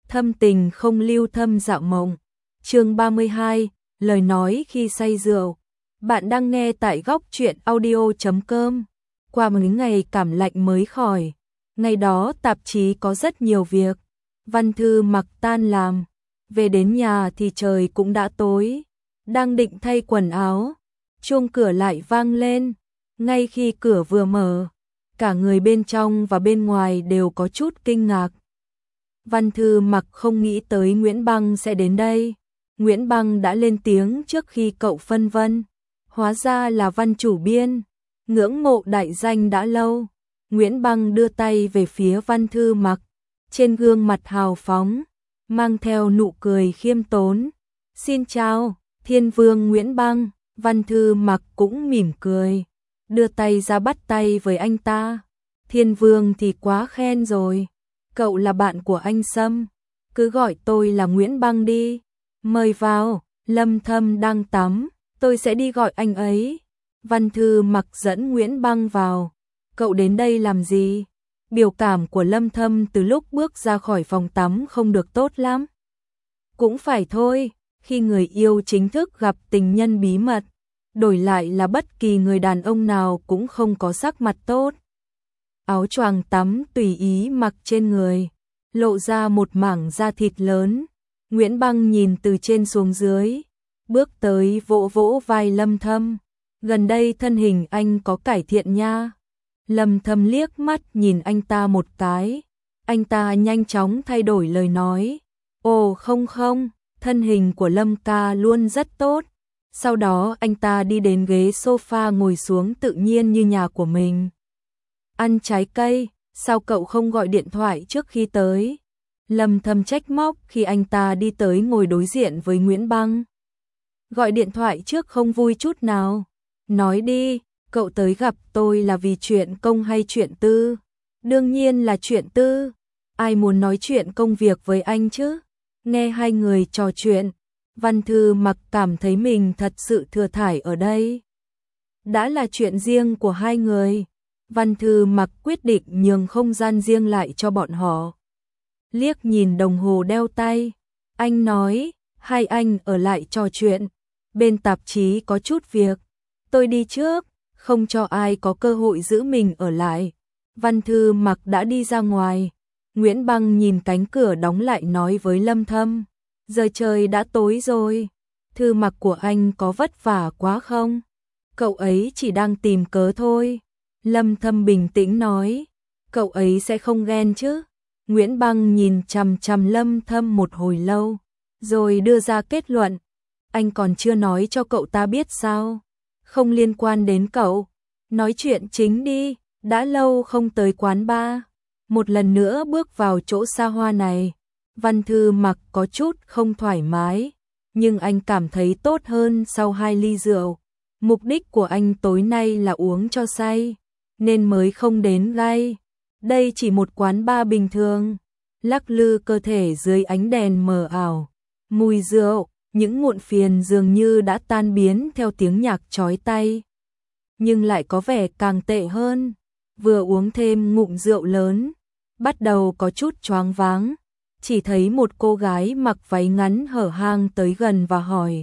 Thâm tình không lưu thâm dạo mộng. Chương 32, lời nói khi say rượu. Bạn đang nghe tại góc truyện audio.com. Qua mấy ngày cảm lạnh mới khỏi, ngày đó tạp chí có rất nhiều việc. Văn Thư Mặc tan làm, về đến nhà thì trời cũng đã tối. Đang định thay quần áo, chuông cửa lại vang lên. Ngay khi cửa vừa mở, cả người bên trong và bên ngoài đều có chút kinh ngạc. Văn Thư Mặc không nghĩ tới Nguyễn Băng sẽ đến đây. Nguyễn Băng đã lên tiếng trước khi cậu phân vân. Hóa ra là Văn chủ biên, ngưỡng mộ đại danh đã lâu. Nguyễn Băng đưa tay về phía Văn Thư Mặc, trên gương mặt hào phóng, mang theo nụ cười khiêm tốn. Xin chào, Thiên Vương Nguyễn Băng. Văn Thư Mặc cũng mỉm cười, đưa tay ra bắt tay với anh ta. Thiên Vương thì quá khen rồi. Cậu là bạn của anh Sâm, cứ gọi tôi là Nguyễn Băng đi. Mời vào, Lâm Thâm đang tắm, tôi sẽ đi gọi anh ấy. Văn Thư Mặc dẫn Nguyễn Băng vào. Cậu đến đây làm gì? Biểu cảm của Lâm Thâm từ lúc bước ra khỏi phòng tắm không được tốt lắm. Cũng phải thôi, khi người yêu chính thức gặp tình nhân bí mật, đổi lại là bất kỳ người đàn ông nào cũng không có sắc mặt tốt. Áo choàng tắm tùy ý mặc trên người, lộ ra một mảng da thịt lớn. Nguyễn Băng nhìn từ trên xuống dưới, bước tới vỗ vỗ vai Lâm Thâm. Gần đây thân hình anh có cải thiện nha. Lâm Thâm liếc mắt nhìn anh ta một cái. Anh ta nhanh chóng thay đổi lời nói. Ồ không, thân hình của Lâm ca luôn rất tốt. Sau đó anh ta đi đến ghế sofa ngồi xuống tự nhiên như nhà của mình. Ăn trái cây, sao cậu không gọi điện thoại trước khi tới? Lâm Thâm trách móc khi anh ta đi tới ngồi đối diện với Nguyễn Băng. Gọi điện thoại trước không vui chút nào. Nói đi, cậu tới gặp tôi là vì chuyện công hay chuyện tư? Đương nhiên là chuyện tư. Ai muốn nói chuyện công việc với anh chứ? Nghe hai người trò chuyện, Văn Thư Mặc cảm thấy mình thật sự thừa thải ở đây. Đã là chuyện riêng của hai người, Văn Thư Mặc quyết định nhường không gian riêng lại cho bọn họ. Liếc nhìn đồng hồ đeo tay, anh nói, hai anh ở lại trò chuyện, bên tạp chí có chút việc, tôi đi trước, không cho ai có cơ hội giữ mình ở lại. Văn Thư Mặc đã đi ra ngoài. Nguyễn Băng nhìn cánh cửa đóng lại nói với Lâm Thâm, giờ trời đã tối rồi, Thư Mặc của anh có vất vả quá không? Cậu ấy chỉ đang tìm cớ thôi. Lâm Thâm bình tĩnh nói, cậu ấy sẽ không ghen chứ? Nguyễn Băng nhìn chằm chằm Lâm Thâm một hồi lâu, rồi đưa ra kết luận, anh còn chưa nói cho cậu ta biết sao? Không liên quan đến cậu, nói chuyện chính đi, đã lâu không tới quán bar. Một lần nữa bước vào chỗ xa hoa này, Văn Thư Mặc có chút không thoải mái, nhưng anh cảm thấy tốt hơn sau 2 ly rượu. Mục đích của anh tối nay là uống cho say, nên mới không đến gay. Đây chỉ một quán bar bình thường, lắc lư cơ thể dưới ánh đèn mờ ảo. Mùi rượu, những muộn phiền dường như đã tan biến theo tiếng nhạc chói tai. Nhưng lại có vẻ càng tệ hơn, vừa uống thêm ngụm rượu lớn, bắt đầu có chút choáng váng, chỉ thấy một cô gái mặc váy ngắn hở hang tới gần và hỏi.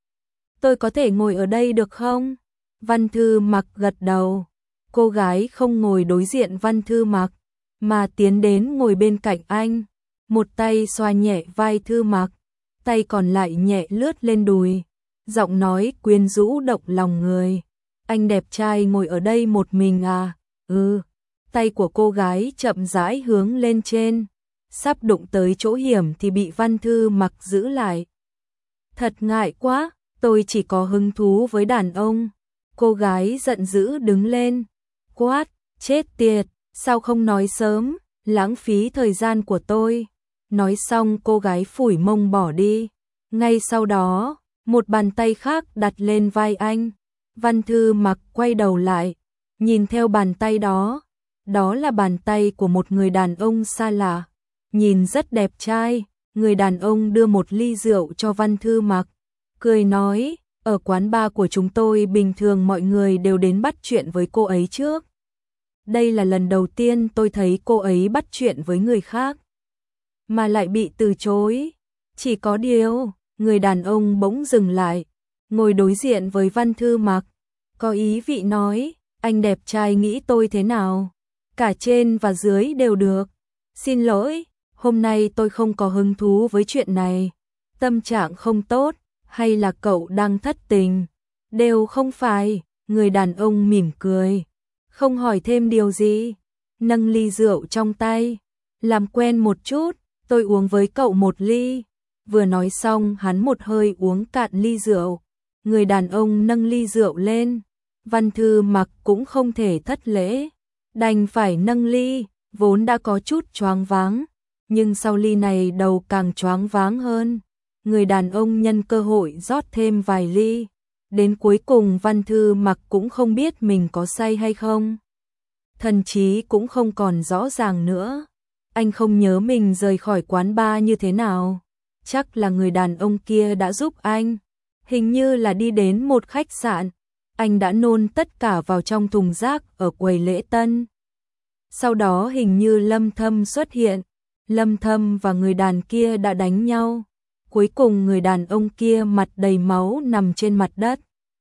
Tôi có thể ngồi ở đây được không? Văn Thư Mặc gật đầu. Cô gái không ngồi đối diện Văn Thư Mặc, mà tiến đến ngồi bên cạnh anh. Một tay xoa nhẹ vai Thư Mặc, tay còn lại nhẹ lướt lên đùi. Giọng nói quyến rũ động lòng người. Anh đẹp trai ngồi ở đây một mình à? Ừ. Tay của cô gái chậm rãi hướng lên trên, sắp đụng tới chỗ hiểm thì bị Văn Thư Mặc giữ lại. Thật ngại quá, tôi chỉ có hứng thú với đàn ông. Cô gái giận dữ đứng lên, quát, chết tiệt, sao không nói sớm, lãng phí thời gian của tôi. Nói xong cô gái phủi mông bỏ đi. Ngay sau đó, một bàn tay khác đặt lên vai anh. Văn Thư Mặc quay đầu lại, nhìn theo bàn tay đó. Đó là bàn tay của một người đàn ông xa lạ, nhìn rất đẹp trai. Người đàn ông đưa một ly rượu cho Văn Thư Mặc, cười nói, ở quán bar của chúng tôi bình thường mọi người đều đến bắt chuyện với cô ấy trước. Đây là lần đầu tiên tôi thấy cô ấy bắt chuyện với người khác. mà lại bị từ chối. Chỉ có điều, người đàn ông bỗng dừng lại, ngồi đối diện với Văn Thư Mặc, có ý vị nói, anh đẹp trai nghĩ tôi thế nào? Cả trên và dưới đều được. Xin lỗi, hôm nay tôi không có hứng thú với chuyện này. Tâm trạng không tốt, hay là cậu đang thất tình? Đều không phải, người đàn ông mỉm cười, không hỏi thêm điều gì, nâng ly rượu trong tay, làm quen một chút, tôi uống với cậu một ly. Vừa nói xong hắn một hơi uống cạn ly rượu, người đàn ông nâng ly rượu lên, Văn Thư Mặc cũng không thể thất lễ, đành phải nâng ly, vốn đã có chút choáng váng, nhưng sau ly này đầu càng choáng váng hơn. Người đàn ông nhân cơ hội rót thêm vài ly, đến cuối cùng Văn Thư Mặc cũng không biết mình có say hay không. Thần trí cũng không còn rõ ràng nữa. Anh không nhớ mình rời khỏi quán bar như thế nào. Chắc là người đàn ông kia đã giúp anh. Hình như là đi đến một khách sạn. Anh đã nôn tất cả vào trong thùng rác ở quầy lễ tân. Sau đó hình như Lâm Thâm xuất hiện. Lâm Thâm và người đàn kia đã đánh nhau. Cuối cùng người đàn ông kia mặt đầy máu nằm trên mặt đất.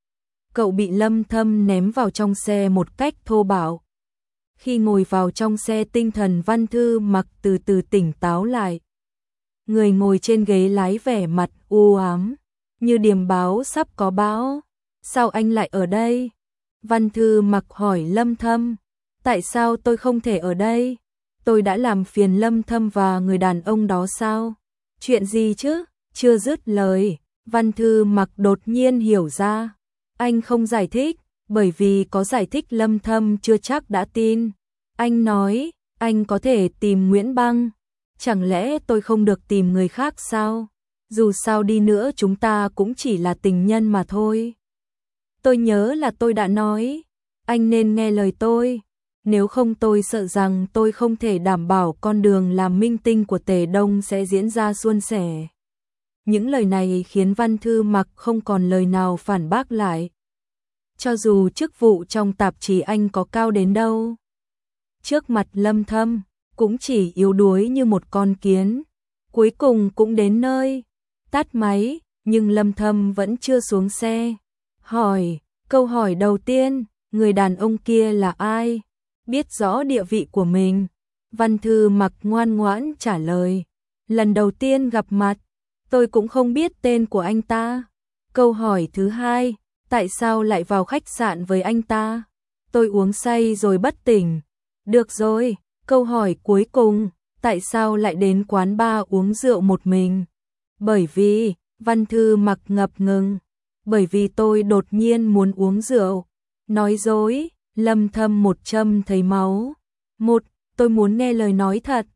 Cậu bị Lâm Thâm ném vào trong xe một cách thô bạo. Khi ngồi vào trong xe tinh thần Văn Thư Mặc từ từ tỉnh táo lại. Người ngồi trên ghế lái vẻ mặt u ám, như điềm báo sắp có bão. Sao anh lại ở đây? Văn Thư Mặc hỏi Lâm Thâm. Tại sao tôi không thể ở đây? Tôi đã làm phiền Lâm Thâm và người đàn ông đó sao? Chuyện gì chứ? Chưa dứt lời, Văn Thư Mặc đột nhiên hiểu ra. Anh không giải thích, bởi vì có giải thích Lâm Thâm chưa chắc đã tin. Anh nói, anh có thể tìm Nguyễn Băng. Chẳng lẽ tôi không được tìm người khác sao? Dù sao đi nữa chúng ta cũng chỉ là tình nhân mà thôi. Tôi nhớ là tôi đã nói, anh nên nghe lời tôi. Nếu không tôi sợ rằng tôi không thể đảm bảo con đường làm minh tinh của Tề Đông sẽ diễn ra suôn sẻ. Những lời này khiến Văn Thư Mặc không còn lời nào phản bác lại. Cho dù chức vụ trong tạp chí anh có cao đến đâu, trước mặt Lâm Thâm cũng chỉ yếu đuối như một con kiến. Cuối cùng cũng đến nơi, tắt máy, nhưng Lâm Thâm vẫn chưa xuống xe. Câu hỏi đầu tiên, người đàn ông kia là ai? Biết rõ địa vị của mình. Văn Thư Mặc ngoan ngoãn trả lời. Lần đầu tiên gặp mặt, tôi cũng không biết tên của anh ta. Câu hỏi thứ hai, tại sao lại vào khách sạn với anh ta? Tôi uống say rồi bất tỉnh. Được rồi, câu hỏi cuối cùng, tại sao lại đến quán bar uống rượu một mình? Bởi vì, Văn Thư Mặc ngập ngừng. Bởi vì tôi đột nhiên muốn uống rượu. Nói dối, Lâm Thâm một châm thấy máu. Tôi muốn nghe lời nói thật.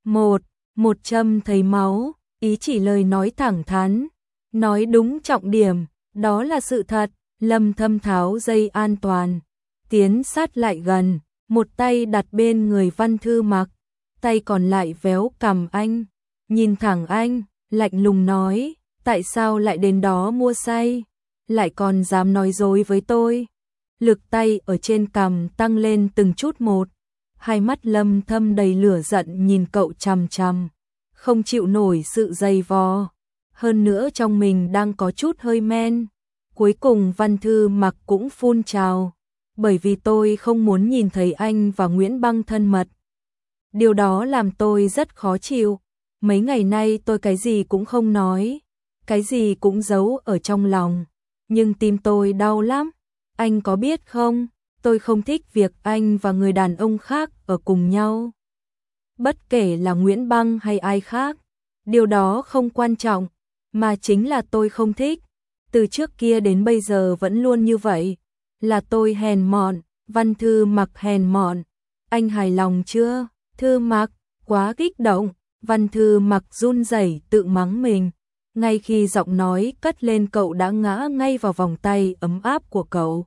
Một châm thấy máu, ý chỉ lời nói thẳng thắn. Nói đúng trọng điểm, đó là sự thật. Lâm Thâm tháo dây an toàn, tiến sát lại gần, một tay đặt bên người Văn Thư Mặc, tay còn lại véo cằm anh, nhìn thẳng anh, lạnh lùng nói, tại sao lại đến đó mua say, lại còn dám nói dối với tôi. Lực tay ở trên cằm tăng lên từng chút một, hai mắt Lâm Thâm đầy lửa giận nhìn cậu chằm chằm, không chịu nổi sự dày vò, hơn nữa trong mình đang có chút hơi men. Cuối cùng Văn Thư Mặc cũng phun trào, bởi vì tôi không muốn nhìn thấy anh và Nguyễn Băng thân mật. Điều đó làm tôi rất khó chịu. Mấy ngày nay tôi cái gì cũng không nói, cái gì cũng giấu ở trong lòng, nhưng tim tôi đau lắm. Anh có biết không, tôi không thích việc anh và người đàn ông khác ở cùng nhau. Bất kể là Nguyễn Băng hay ai khác, điều đó không quan trọng, mà chính là tôi không thích. Từ trước kia đến bây giờ vẫn luôn như vậy, là tôi hèn mọn. Văn Thư Mặc hèn mọn. Anh hài lòng chưa? Thư Mặc, quá kích động. Văn Thư Mặc run rẩy tự mắng mình. Ngay khi giọng nói cất lên cậu đã ngã ngay vào vòng tay ấm áp của cậu.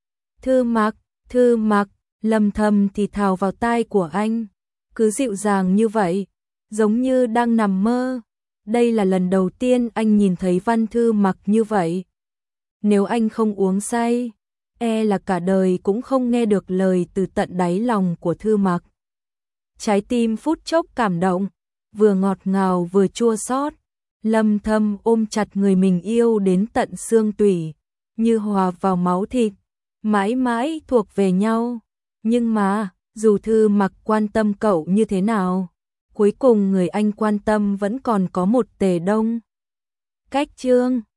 Thư Mặc, Lâm Thâm thì thào vào tai của anh. Cứ dịu dàng như vậy, giống như đang nằm mơ. Đây là lần đầu tiên anh nhìn thấy Văn Thư Mặc như vậy. Nếu anh không uống say, là cả đời cũng không nghe được lời từ tận đáy lòng của Thư Mặc. Trái tim phút chốc cảm động, vừa ngọt ngào vừa chua xót. Lâm Thâm ôm chặt người mình yêu đến tận xương tủy, như hòa vào máu thịt, mãi mãi thuộc về nhau. Nhưng mà, dù Thư Mặc quan tâm cậu như thế nào, cuối cùng người anh quan tâm vẫn còn có một Tề Đông. Cách Chương